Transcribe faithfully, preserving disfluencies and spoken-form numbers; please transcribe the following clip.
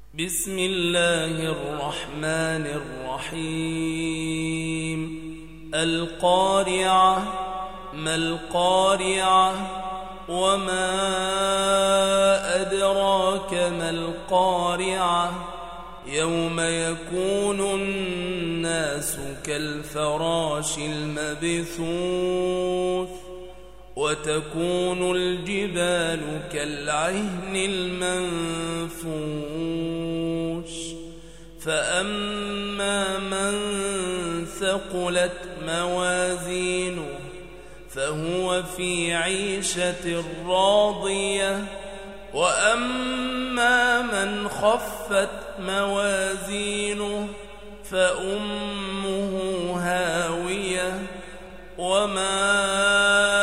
بسم الله الرحمن الرحيم. القارعة. ما القارعة؟ وما أدراك ما القارعة؟ يوم يكون الناس كالفراش المبثوث وتكون الجبال كالعهن المنفوش. فأما من ثقلت موازينه فهو في عيشة راضية، وأما من خفت موازينه فأمه هاوية، وما